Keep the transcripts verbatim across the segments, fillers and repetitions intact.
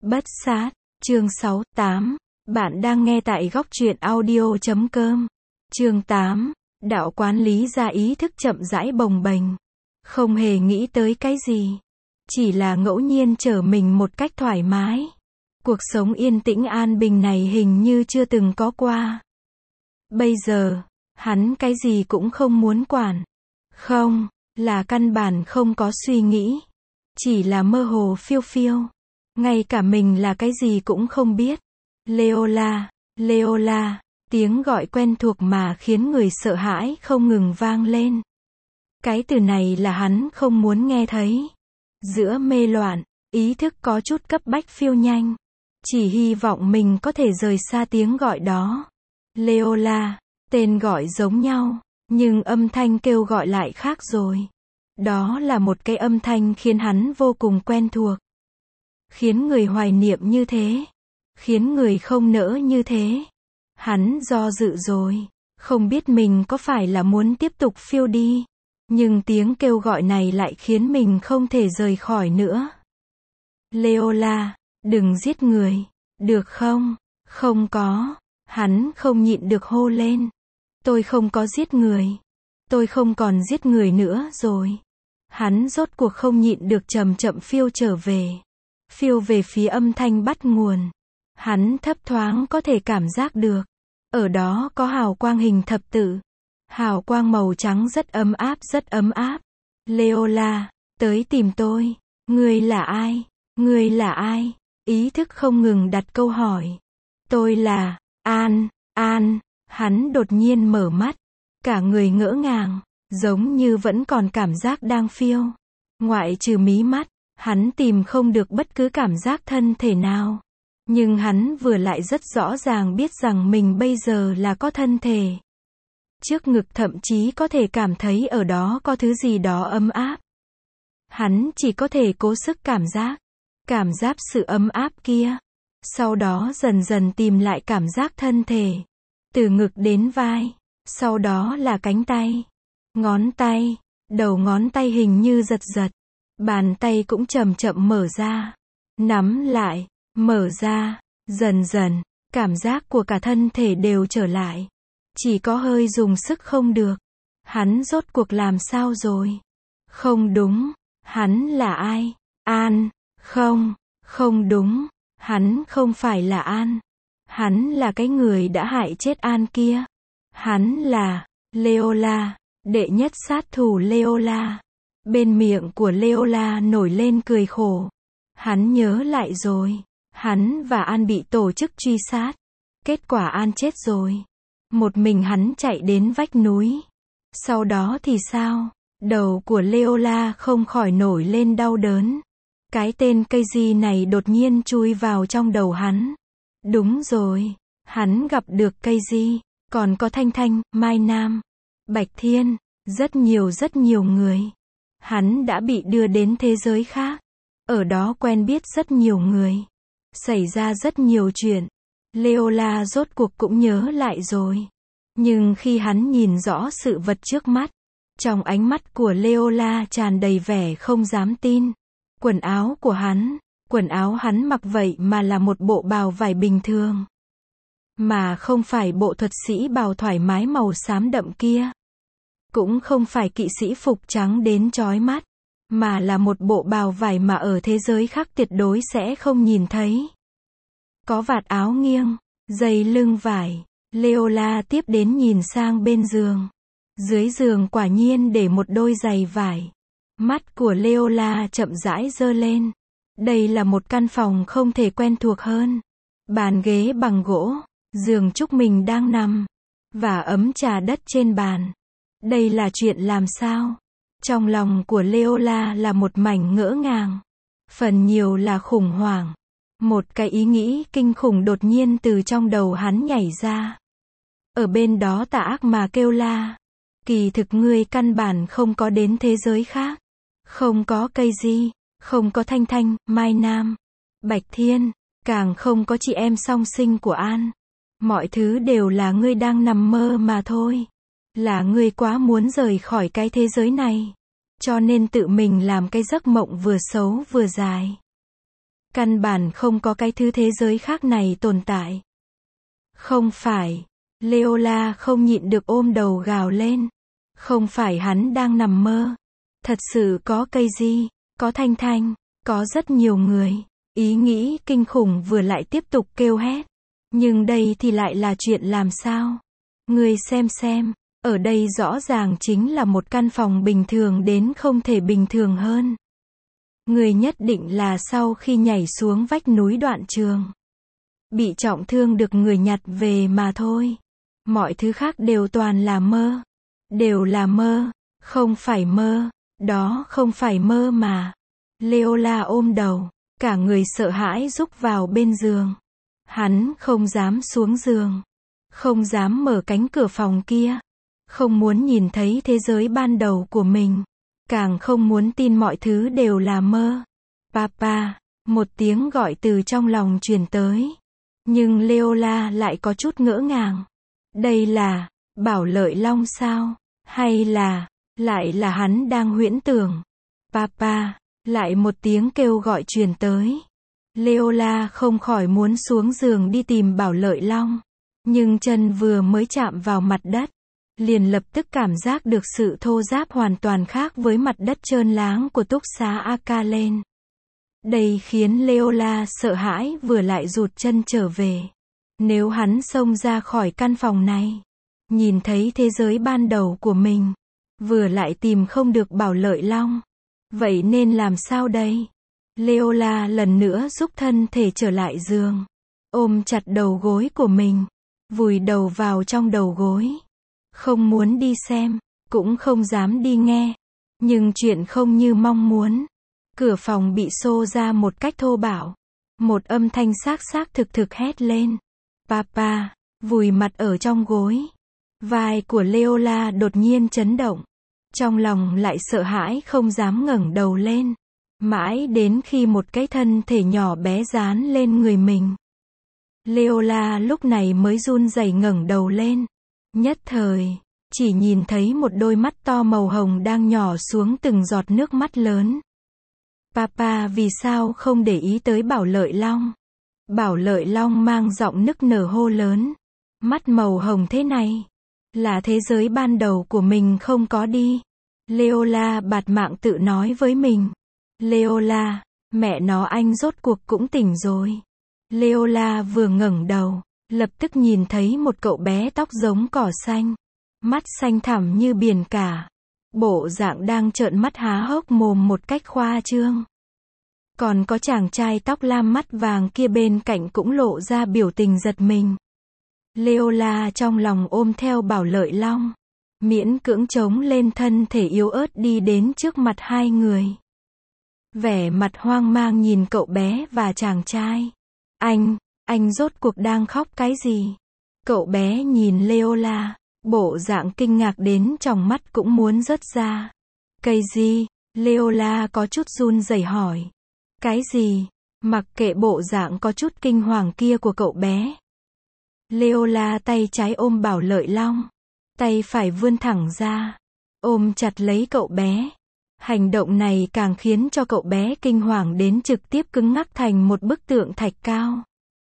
Bất sát, chương sáu, tám. Bạn đang nghe tại góc truyện audio chấm com. Chương tám. Đạo quán lý ra ý thức chậm rãi bồng bềnh. Không hề nghĩ tới cái gì. Chỉ là ngẫu nhiên trở mình một cách thoải mái. Cuộc sống yên tĩnh an bình này hình như chưa từng có qua. Bây giờ, hắn cái gì cũng không muốn quản. Không, là căn bản không có suy nghĩ. Chỉ là mơ hồ phiêu phiêu. Ngay cả mình là cái gì cũng không biết. Leola, Leola, tiếng gọi quen thuộc mà khiến người sợ hãi không ngừng vang lên. Cái từ này là hắn không muốn nghe thấy. Giữa mê loạn, ý thức có chút cấp bách phiêu nhanh. Chỉ hy vọng mình có thể rời xa tiếng gọi đó. Leola, tên gọi giống nhau, nhưng âm thanh kêu gọi lại khác rồi. Đó là một cái âm thanh khiến hắn vô cùng quen thuộc. Khiến người hoài niệm như thế. Khiến người không nỡ như thế. Hắn do dự rồi. Không biết mình có phải là muốn tiếp tục phiêu đi. Nhưng tiếng kêu gọi này lại khiến mình không thể rời khỏi nữa. Leola, đừng giết người. Được không? Không có. Hắn không nhịn được hô lên. Tôi không có giết người. Tôi không còn giết người nữa rồi. Hắn rốt cuộc không nhịn được chậm chậm phiêu trở về. Phiêu về phía âm thanh bắt nguồn. Hắn thấp thoáng có thể cảm giác được. Ở đó có hào quang hình thập tự. Hào quang màu trắng rất ấm áp rất ấm áp. Leola, tới tìm tôi. Ngươi là ai? Ngươi là ai? Ý thức không ngừng đặt câu hỏi. Tôi là, An, An. Hắn đột nhiên mở mắt. Cả người ngỡ ngàng. Giống như vẫn còn cảm giác đang phiêu. Ngoại trừ mí mắt. Hắn tìm không được bất cứ cảm giác thân thể nào. Nhưng hắn vừa lại rất rõ ràng biết rằng mình bây giờ là có thân thể. Trước ngực thậm chí có thể cảm thấy ở đó có thứ gì đó ấm áp. Hắn chỉ có thể cố sức cảm giác. Cảm giác sự ấm áp kia. Sau đó dần dần tìm lại cảm giác thân thể. Từ ngực đến vai. Sau đó là cánh tay. Ngón tay. Đầu ngón tay hình như giật giật. Bàn tay cũng chậm chậm mở ra. Nắm lại. Mở ra. Dần dần. Cảm giác của cả thân thể đều trở lại. Chỉ có hơi dùng sức không được. Hắn rốt cuộc làm sao rồi? Không đúng. Hắn là ai? An. Không. Không đúng. Hắn không phải là An. Hắn là cái người đã hại chết An kia. Hắn là Leola. Đệ nhất sát thủ Leola. Bên miệng của Leola nổi lên cười khổ. Hắn nhớ lại rồi. Hắn và An bị tổ chức truy sát. Kết quả An chết rồi. Một mình hắn chạy đến vách núi. Sau đó thì sao? Đầu của Leola không khỏi nổi lên đau đớn. Cái tên cây di này đột nhiên chui vào trong đầu hắn. Đúng rồi. Hắn gặp được cây di. Còn có Thanh Thanh, Mai Nam, Bạch Thiên. Rất nhiều rất nhiều người. Hắn đã bị đưa đến thế giới khác. Ở đó quen biết rất nhiều người. Xảy ra rất nhiều chuyện. Leola rốt cuộc cũng nhớ lại rồi. Nhưng khi hắn nhìn rõ sự vật trước mắt. Trong ánh mắt của Leola tràn đầy vẻ không dám tin. Quần áo của hắn. Quần áo hắn mặc vậy mà là một bộ bào vải bình thường. Mà không phải bộ thuật sĩ bào thoải mái màu xám đậm kia. Cũng không phải kỵ sĩ phục trắng đến chói mắt. Mà là một bộ bào vải mà ở thế giới khác tuyệt đối sẽ không nhìn thấy. Có vạt áo nghiêng, dây lưng vải. Leola tiếp đến nhìn sang bên giường. Dưới giường quả nhiên để một đôi giày vải. Mắt của Leola chậm rãi giơ lên. Đây là một căn phòng không thể quen thuộc hơn. Bàn ghế bằng gỗ, giường trúc mình đang nằm. Và ấm trà đất trên bàn. Đây là chuyện làm sao? Trong lòng của Leola là một mảnh ngỡ ngàng. Phần nhiều là khủng hoảng. Một cái ý nghĩ kinh khủng đột nhiên từ trong đầu hắn nhảy ra. Ở bên đó tà ác mà kêu la. Kỳ thực ngươi căn bản không có đến thế giới khác. Không có cây di. Không có Thanh Thanh, Mai Nam, Bạch Thiên. Càng không có chị em song sinh của An. Mọi thứ đều là ngươi đang nằm mơ mà thôi. Là ngươi quá muốn rời khỏi cái thế giới này. Cho nên tự mình làm cái giấc mộng vừa xấu vừa dài. Căn bản không có cái thứ thế giới khác này tồn tại. Không phải. Leola không nhịn được ôm đầu gào lên. Không phải hắn đang nằm mơ. Thật sự có cây gì, có Thanh Thanh, có rất nhiều người. Ý nghĩ kinh khủng vừa lại tiếp tục kêu hét. Nhưng đây thì lại là chuyện làm sao? Người xem xem, ở đây rõ ràng chính là một căn phòng bình thường đến không thể bình thường hơn. Người nhất định là sau khi nhảy xuống vách núi đoạn trường. Bị trọng thương được người nhặt về mà thôi. Mọi thứ khác đều toàn là mơ. Đều là mơ, không phải mơ, đó không phải mơ mà. Leola ôm đầu, cả người sợ hãi rúc vào bên giường. Hắn không dám xuống giường, không dám mở cánh cửa phòng kia, không muốn nhìn thấy thế giới ban đầu của mình, càng không muốn tin mọi thứ đều là mơ. Papa, một tiếng gọi từ trong lòng truyền tới. Nhưng Leola lại có chút ngỡ ngàng. Đây là Bảo Lợi Long sao? Hay là, lại là hắn đang huyễn tưởng? Papa, lại một tiếng kêu gọi truyền tới. Leola không khỏi muốn xuống giường đi tìm Bảo Lợi Long. Nhưng chân vừa mới chạm vào mặt đất, liền lập tức cảm giác được sự thô ráp hoàn toàn khác với mặt đất trơn láng của túc xá Akalen. Đây khiến Leola sợ hãi vừa lại rụt chân trở về. Nếu hắn xông ra khỏi căn phòng này, nhìn thấy thế giới ban đầu của mình, vừa lại tìm không được Bảo Lợi Long, vậy nên làm sao đây? Leola lần nữa rút thân thể trở lại giường, ôm chặt đầu gối của mình, vùi đầu vào trong đầu gối. Không muốn đi xem, cũng không dám đi nghe. Nhưng chuyện không như mong muốn. Cửa phòng bị xô ra một cách thô bạo. Một âm thanh xác xác thực thực hét lên. Papa, vùi mặt ở trong gối. Vai của Leola đột nhiên chấn động. Trong lòng lại sợ hãi không dám ngẩng đầu lên. Mãi đến khi một cái thân thể nhỏ bé dán lên người mình. Leola lúc này mới run rẩy ngẩng đầu lên. Nhất thời, chỉ nhìn thấy một đôi mắt to màu hồng đang nhỏ xuống từng giọt nước mắt lớn. Papa vì sao không để ý tới Bảo Lợi Long? Bảo Lợi Long mang giọng nức nở hô lớn. Mắt màu hồng thế này, là thế giới ban đầu của mình không có đi. Leola bạt mạng tự nói với mình. Leola, mẹ nó anh rốt cuộc cũng tỉnh rồi. Leola vừa ngẩng đầu, lập tức nhìn thấy một cậu bé tóc giống cỏ xanh. Mắt xanh thẳm như biển cả. Bộ dạng đang trợn mắt há hốc mồm một cách khoa trương. Còn có chàng trai tóc lam mắt vàng kia bên cạnh cũng lộ ra biểu tình giật mình. Leola trong lòng ôm theo Bảo Lợi Long. Miễn cưỡng chống lên thân thể yếu ớt đi đến trước mặt hai người. Vẻ mặt hoang mang nhìn cậu bé và chàng trai. Anh, anh rốt cuộc đang khóc cái gì? Cậu bé nhìn Leola. Bộ dạng kinh ngạc đến tròng mắt cũng muốn rớt ra. Cây gì? Leola có chút run rẩy hỏi. Cái gì? Mặc kệ bộ dạng có chút kinh hoàng kia của cậu bé. Leola tay trái ôm Bảo Lợi Long. Tay phải vươn thẳng ra. Ôm chặt lấy cậu bé. Hành động này càng khiến cho cậu bé kinh hoàng đến trực tiếp cứng ngắc thành một bức tượng thạch cao.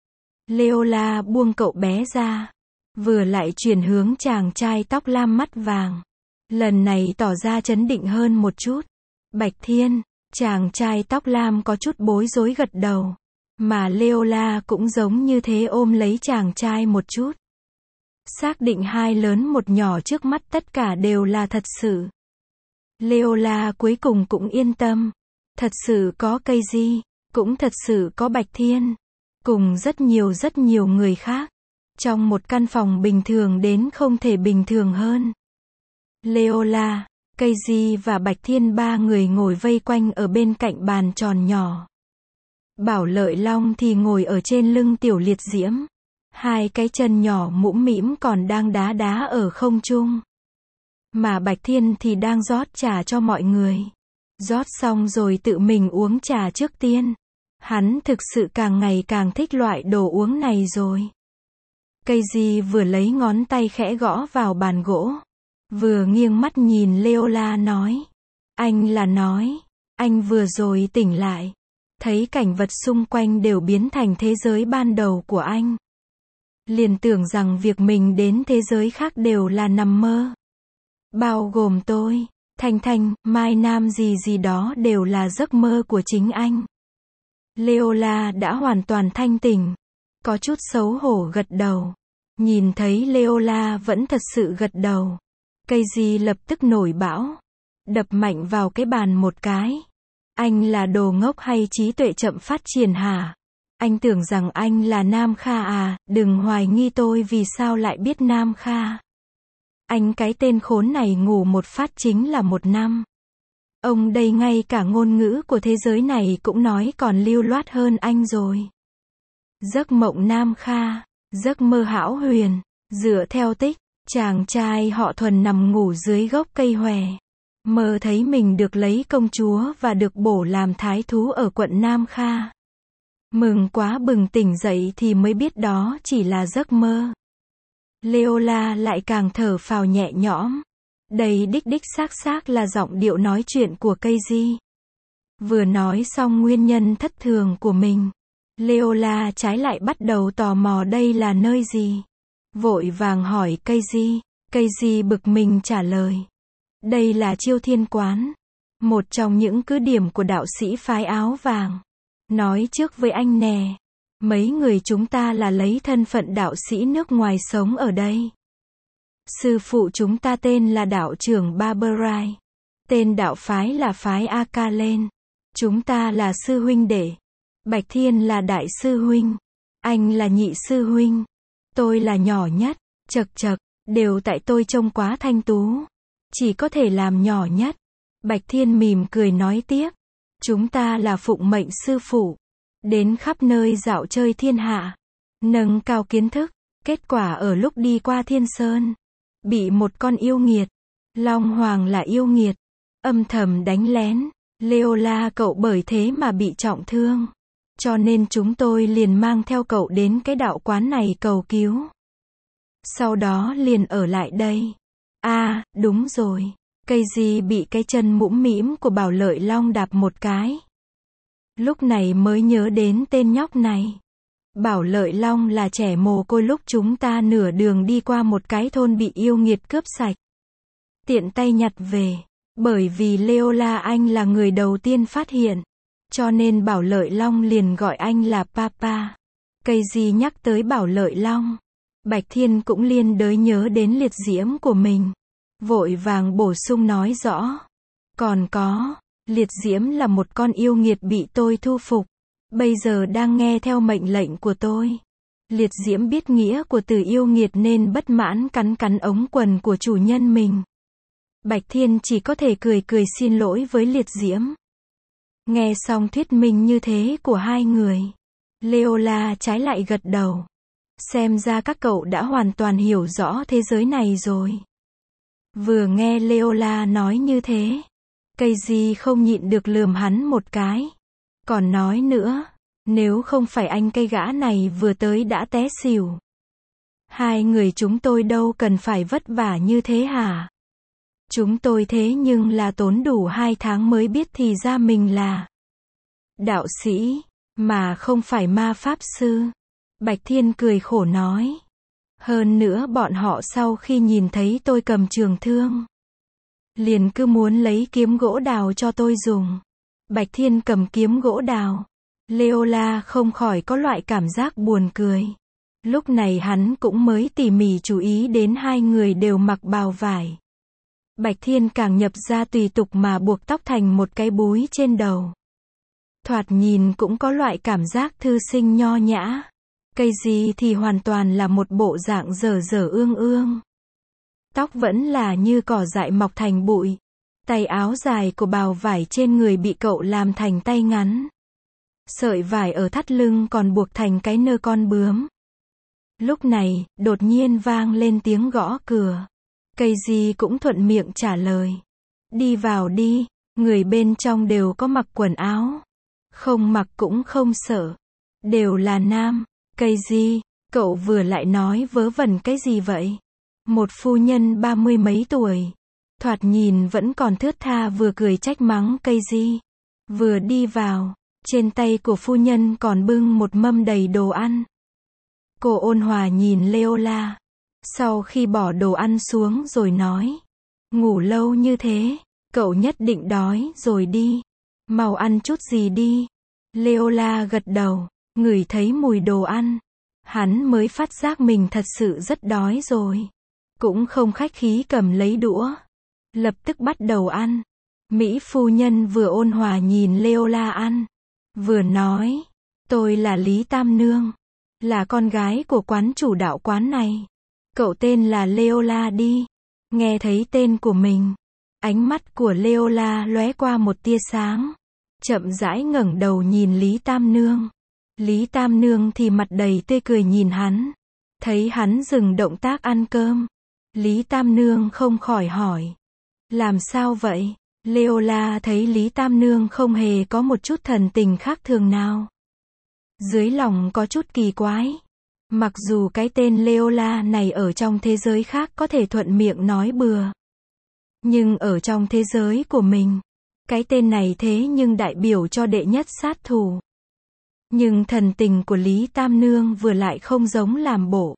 Leola buông cậu bé ra. Vừa lại chuyển hướng chàng trai tóc lam mắt vàng. Lần này tỏ ra trấn định hơn một chút. Bạch Thiên, chàng trai tóc lam có chút bối rối gật đầu. Mà Leola cũng giống như thế ôm lấy chàng trai một chút. Xác định hai lớn một nhỏ trước mắt tất cả đều là thật sự. Leola cuối cùng cũng yên tâm. Thật sự có cây gì, cũng thật sự có Bạch Thiên. Cùng rất nhiều rất nhiều người khác. Trong một căn phòng bình thường đến không thể bình thường hơn. Leola, cây di và Bạch Thiên ba người ngồi vây quanh ở bên cạnh bàn tròn nhỏ. Bảo Lợi Long thì ngồi ở trên lưng Tiểu Liệt Diễm. Hai cái chân nhỏ mũm mĩm còn đang đá đá ở không trung. Mà Bạch Thiên thì đang rót trà cho mọi người. Rót xong rồi tự mình uống trà trước tiên. Hắn thực sự càng ngày càng thích loại đồ uống này rồi. Cây di vừa lấy ngón tay khẽ gõ vào bàn gỗ. Vừa nghiêng mắt nhìn Leola nói. Anh là nói, anh vừa rồi tỉnh lại. thấy cảnh vật xung quanh đều biến thành thế giới ban đầu của anh. Liền tưởng rằng việc mình đến thế giới khác đều là nằm mơ. Bao gồm tôi, Thanh Thanh, Mai Nam gì gì đó đều là giấc mơ của chính anh. Leola đã hoàn toàn thanh tỉnh. Có chút xấu hổ gật đầu. Nhìn thấy Leola vẫn thật sự gật đầu. Casey lập tức nổi bão. Đập mạnh vào cái bàn một cái. Anh là đồ ngốc hay trí tuệ chậm phát triển hả? Anh tưởng rằng anh là Nam Kha à, đừng hoài nghi tôi vì sao lại biết Nam Kha. Anh cái tên khốn này ngủ một phát chính là một năm. Ông đây ngay cả ngôn ngữ của thế giới này cũng nói còn lưu loát hơn anh rồi. Giấc mộng Nam Kha, giấc mơ hão huyền, dựa theo tích, chàng trai họ Thuần nằm ngủ dưới gốc cây hòe. Mơ thấy mình được lấy công chúa và được bổ làm thái thú ở quận Nam Kha. Mừng quá bừng tỉnh dậy thì mới biết đó chỉ là giấc mơ. Leola lại càng thở phào nhẹ nhõm. Đây đích đích xác xác là giọng điệu nói chuyện của Casey. Vừa nói xong nguyên nhân thất thường của mình, Leola trái lại bắt đầu tò mò đây là nơi gì. Vội vàng hỏi Casey. Casey bực mình trả lời. Đây là Chiêu Thiên Quán. Một trong những cứ điểm của đạo sĩ phái áo vàng. Nói trước với anh nè. Mấy người chúng ta là lấy thân phận đạo sĩ nước ngoài sống ở đây. Sư phụ chúng ta tên là đạo trưởng Barberai. Tên đạo phái là phái A-ca-lên. Chúng ta là sư huynh đệ. Bạch Thiên là đại sư huynh. Anh là nhị sư huynh. Tôi là nhỏ nhất. Chật chật, đều tại tôi trông quá thanh tú. Chỉ có thể làm nhỏ nhất. Bạch Thiên mỉm cười nói tiếp. Chúng ta là phụng mệnh sư phụ. Đến khắp nơi dạo chơi thiên hạ. Nâng cao kiến thức. Kết quả ở lúc đi qua Thiên Sơn. Bị một con yêu nghiệt. Long Hoàng là yêu nghiệt. Âm thầm đánh lén. Leola cậu bởi thế mà bị trọng thương. Cho nên chúng tôi liền mang theo cậu đến cái đạo quán này cầu cứu. Sau đó liền ở lại đây. À, đúng rồi. Casey bị cái chân mũm mĩm của Bảo Lợi Long đạp một cái. Lúc này mới nhớ đến tên nhóc này. Bảo Lợi Long là trẻ mồ côi lúc chúng ta nửa đường đi qua một cái thôn bị yêu nghiệt cướp sạch. Tiện tay nhặt về. Bởi vì Leola anh là người đầu tiên phát hiện. Cho nên Bảo Lợi Long liền gọi anh là Papa. Casey nhắc tới Bảo Lợi Long. Bạch Thiên cũng liên đới nhớ đến liệt diễm của mình. Vội vàng bổ sung nói rõ. Còn có, liệt diễm là một con yêu nghiệt bị tôi thu phục. Bây giờ đang nghe theo mệnh lệnh của tôi. Liệt diễm biết nghĩa của từ yêu nghiệt nên bất mãn cắn cắn ống quần của chủ nhân mình. Bạch Thiên chỉ có thể cười cười xin lỗi với liệt diễm. Nghe xong thuyết minh như thế của hai người. Leola trái lại gật đầu. Xem ra các cậu đã hoàn toàn hiểu rõ thế giới này rồi. Vừa nghe Leola nói như thế. Casey không nhịn được lườm hắn một cái. Còn nói nữa. Nếu không phải anh cây gã này vừa tới đã té xỉu. Hai người chúng tôi đâu cần phải vất vả như thế hả? Chúng tôi thế nhưng là tốn đủ hai tháng mới biết thì ra mình là đạo sĩ, mà không phải ma pháp sư. Bạch Thiên cười khổ nói. Hơn nữa bọn họ sau khi nhìn thấy tôi cầm trường thương, liền cứ muốn lấy kiếm gỗ đào cho tôi dùng. Bạch Thiên cầm kiếm gỗ đào. Leola không khỏi có loại cảm giác buồn cười. Lúc này hắn cũng mới tỉ mỉ chú ý đến hai người đều mặc bào vải. Bạch Thiên càng nhập ra tùy tục mà buộc tóc thành một cái búi trên đầu. Thoạt nhìn cũng có loại cảm giác thư sinh nho nhã. Casey thì hoàn toàn là một bộ dạng dở dở ương ương. Tóc vẫn là như cỏ dại mọc thành bụi. Tay áo dài của bào vải trên người bị cậu làm thành tay ngắn. Sợi vải ở thắt lưng còn buộc thành cái nơ con bướm. Lúc này, đột nhiên vang lên tiếng gõ cửa. Casey cũng thuận miệng trả lời. Đi vào đi, người bên trong đều có mặc quần áo. Không mặc cũng không sợ. Đều là nam. Casey, cậu vừa lại nói vớ vẩn cái gì vậy? Một phu nhân ba mươi mấy tuổi. Thoạt nhìn vẫn còn thướt tha vừa cười trách mắng Casey. Vừa đi vào, Trên tay của phu nhân còn bưng một mâm đầy đồ ăn. Cô ôn hòa nhìn Leola. Sau khi bỏ đồ ăn xuống rồi nói. Ngủ lâu như thế, cậu nhất định đói rồi đi. Mau ăn chút gì đi. Leola gật đầu, ngửi thấy mùi đồ ăn. Hắn mới phát giác mình thật sự rất đói rồi. Cũng không khách khí cầm lấy đũa. Lập tức bắt đầu ăn. Mỹ phu nhân vừa ôn hòa nhìn Leola ăn. Vừa nói. Tôi là Lý Tam Nương. Là con gái của quán chủ đạo quán này. Cậu tên là Leola đi. Nghe thấy tên của mình. Ánh mắt của Leola lóe qua một tia sáng. Chậm rãi ngẩng đầu nhìn Lý Tam Nương. Lý Tam Nương thì mặt đầy tươi cười nhìn hắn. Thấy hắn dừng động tác ăn cơm. Lý Tam Nương không khỏi hỏi. Làm sao vậy? Leola thấy Lý Tam Nương không hề có một chút thần tình khác thường nào. Dưới lòng có chút kỳ quái. Mặc dù cái tên Leola này ở trong thế giới khác có thể thuận miệng nói bừa. Nhưng ở trong thế giới của mình, cái tên này thế nhưng đại biểu cho đệ nhất sát thủ. Nhưng thần tình của Lý Tam Nương vừa lại không giống làm bộ.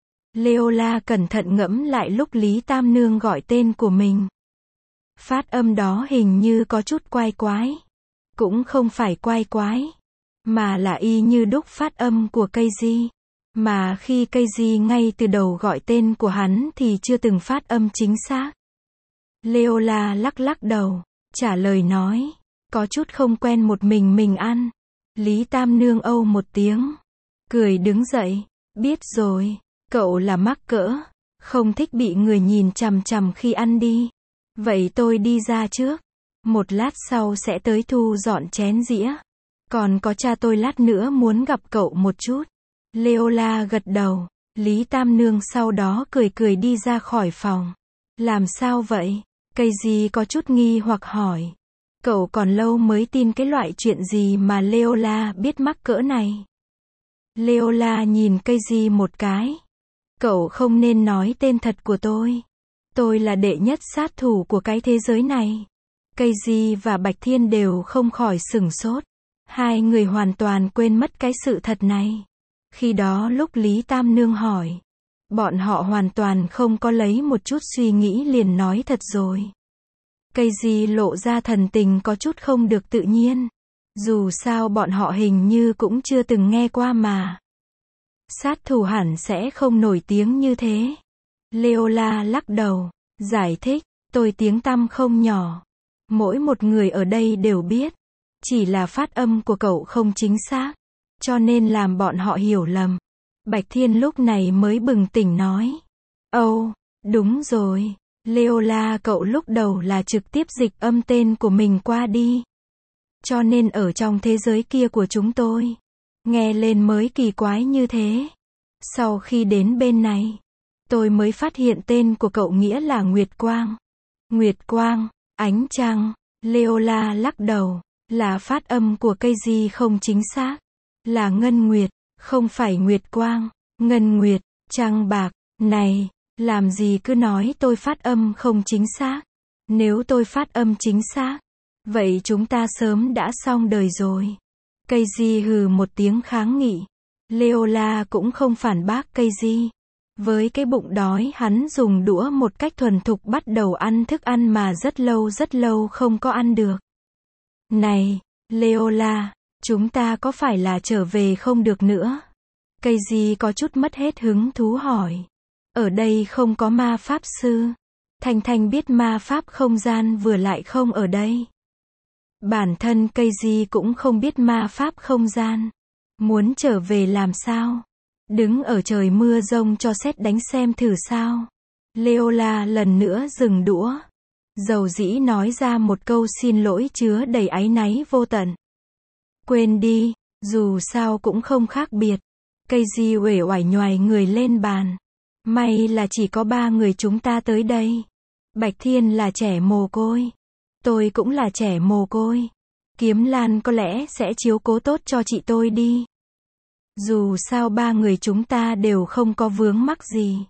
Leola cẩn thận ngẫm lại lúc Lý Tam Nương gọi tên của mình. Phát âm đó hình như có chút quái quái. Cũng không phải quái quái, mà là y như đúc phát âm của Keiji. Mà khi Keiji ngay từ đầu gọi tên của hắn thì chưa từng phát âm chính xác. Leola lắc lắc đầu, trả lời nói. Có chút không quen một mình mình ăn. Lý Tam Nương âu một tiếng. Cười đứng dậy. Biết rồi, cậu là mắc cỡ. Không thích bị người nhìn chằm chằm khi ăn đi. Vậy tôi đi ra trước. Một lát sau sẽ tới thu dọn chén dĩa. Còn có cha tôi lát nữa muốn gặp cậu một chút. Leola gật đầu. Lý Tam Nương sau đó cười cười đi ra khỏi phòng. Làm sao vậy? Keiji có chút nghi hoặc hỏi. Cậu còn lâu mới tin cái loại chuyện gì mà Leola biết mắc cỡ này. Leola nhìn Keiji một cái. Cậu không nên nói tên thật của tôi. Tôi là đệ nhất sát thủ của cái thế giới này. Keiji và Bạch Thiên đều không khỏi sửng sốt. Hai người hoàn toàn quên mất cái sự thật này. Khi đó lúc Lý Tam Nương hỏi, bọn họ hoàn toàn không có lấy một chút suy nghĩ liền nói thật rồi. Keiji lộ ra thần tình có chút không được tự nhiên. Dù sao bọn họ hình như cũng chưa từng nghe qua mà. Sát thủ hẳn sẽ không nổi tiếng như thế. Leola lắc đầu, giải thích, tôi tiếng tăm không nhỏ. Mỗi một người ở đây đều biết. Chỉ là phát âm của cậu không chính xác. Cho nên làm bọn họ hiểu lầm. Bạch Thiên lúc này mới bừng tỉnh nói. Âu, oh, đúng rồi. Leola cậu lúc đầu là trực tiếp dịch âm tên của mình qua đi. Cho nên ở trong thế giới kia của chúng tôi, nghe lên mới kỳ quái như thế. Sau khi đến bên này, tôi mới phát hiện tên của cậu nghĩa là Nguyệt Quang. Nguyệt Quang, ánh trăng. Leola lắc đầu, là phát âm của Keiji không chính xác. Là Ngân Nguyệt, không phải Nguyệt Quang. Ngân Nguyệt, trăng bạc. Này, làm gì cứ nói tôi phát âm không chính xác. Nếu tôi phát âm chính xác, vậy chúng ta sớm đã xong đời rồi. Keiji hừ một tiếng kháng nghị. Leola cũng không phản bác Keiji. Với cái bụng đói hắn dùng đũa một cách thuần thục bắt đầu ăn thức ăn mà rất lâu rất lâu không có ăn được. Này, Leola, chúng ta có phải là trở về không được nữa? Keiji có chút mất hết hứng thú hỏi. Ở đây không có ma pháp sư. Thanh Thanh biết ma pháp không gian vừa lại không ở đây. Bản thân Keiji cũng không biết ma pháp không gian. Muốn trở về làm sao? Đứng ở trời mưa rông cho sét đánh xem thử sao? Leola lần nữa dừng đũa. Dầu dĩ nói ra một câu xin lỗi chứa đầy áy náy vô tận. Quên đi, dù sao cũng không khác biệt. Keiji uể oải nhoài người lên bàn. May là chỉ có ba người chúng ta tới đây. Bạch Thiên là trẻ mồ côi. Tôi cũng là trẻ mồ côi. Kiếm Lan có lẽ sẽ chiếu cố tốt cho chị tôi đi. Dù sao ba người chúng ta đều không có vướng mắc gì.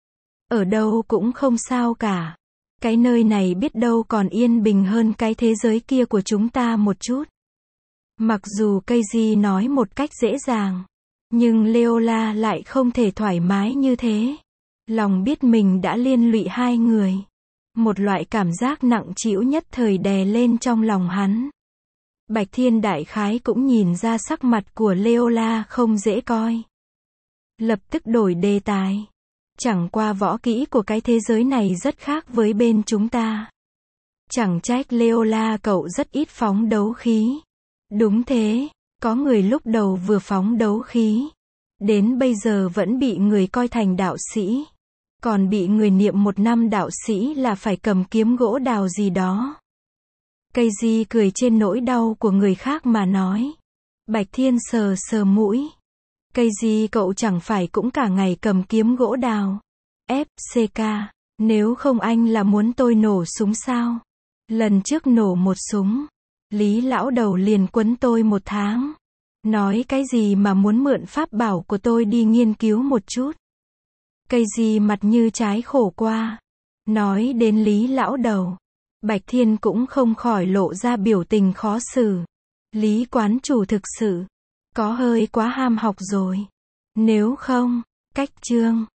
Ở đâu cũng không sao cả. Cái nơi này biết đâu còn yên bình hơn cái thế giới kia của chúng ta một chút. Mặc dù Casey nói một cách dễ dàng, nhưng Leola lại không thể thoải mái như thế. Lòng biết mình đã liên lụy hai người. Một loại cảm giác nặng trĩu nhất thời đè lên trong lòng hắn. Bạch Thiên đại khái cũng nhìn ra sắc mặt của Leola không dễ coi. Lập tức đổi đề tài. Chẳng qua võ kỹ của cái thế giới này rất khác với bên chúng ta. Chẳng trách Leola cậu rất ít phóng đấu khí. Đúng thế, có người lúc đầu vừa phóng đấu khí, đến bây giờ vẫn bị người coi thành đạo sĩ. Còn bị người niệm một năm đạo sĩ là phải cầm kiếm gỗ đào gì đó. Casey cười trên nỗi đau của người khác mà nói. Bạch Thiên sờ sờ mũi. Casey cậu chẳng phải cũng cả ngày cầm kiếm gỗ đào. ép xê ca, nếu không anh là muốn tôi nổ súng sao? Lần trước nổ một súng, Lý lão đầu liền quấn tôi một tháng. Nói cái gì mà muốn mượn pháp bảo của tôi đi nghiên cứu một chút. Casey mặt như trái khổ qua. Nói đến Lý lão đầu, Bạch Thiên cũng không khỏi lộ ra biểu tình khó xử. Lý quán chủ thực sự có hơi quá ham học rồi. Nếu không, cách chương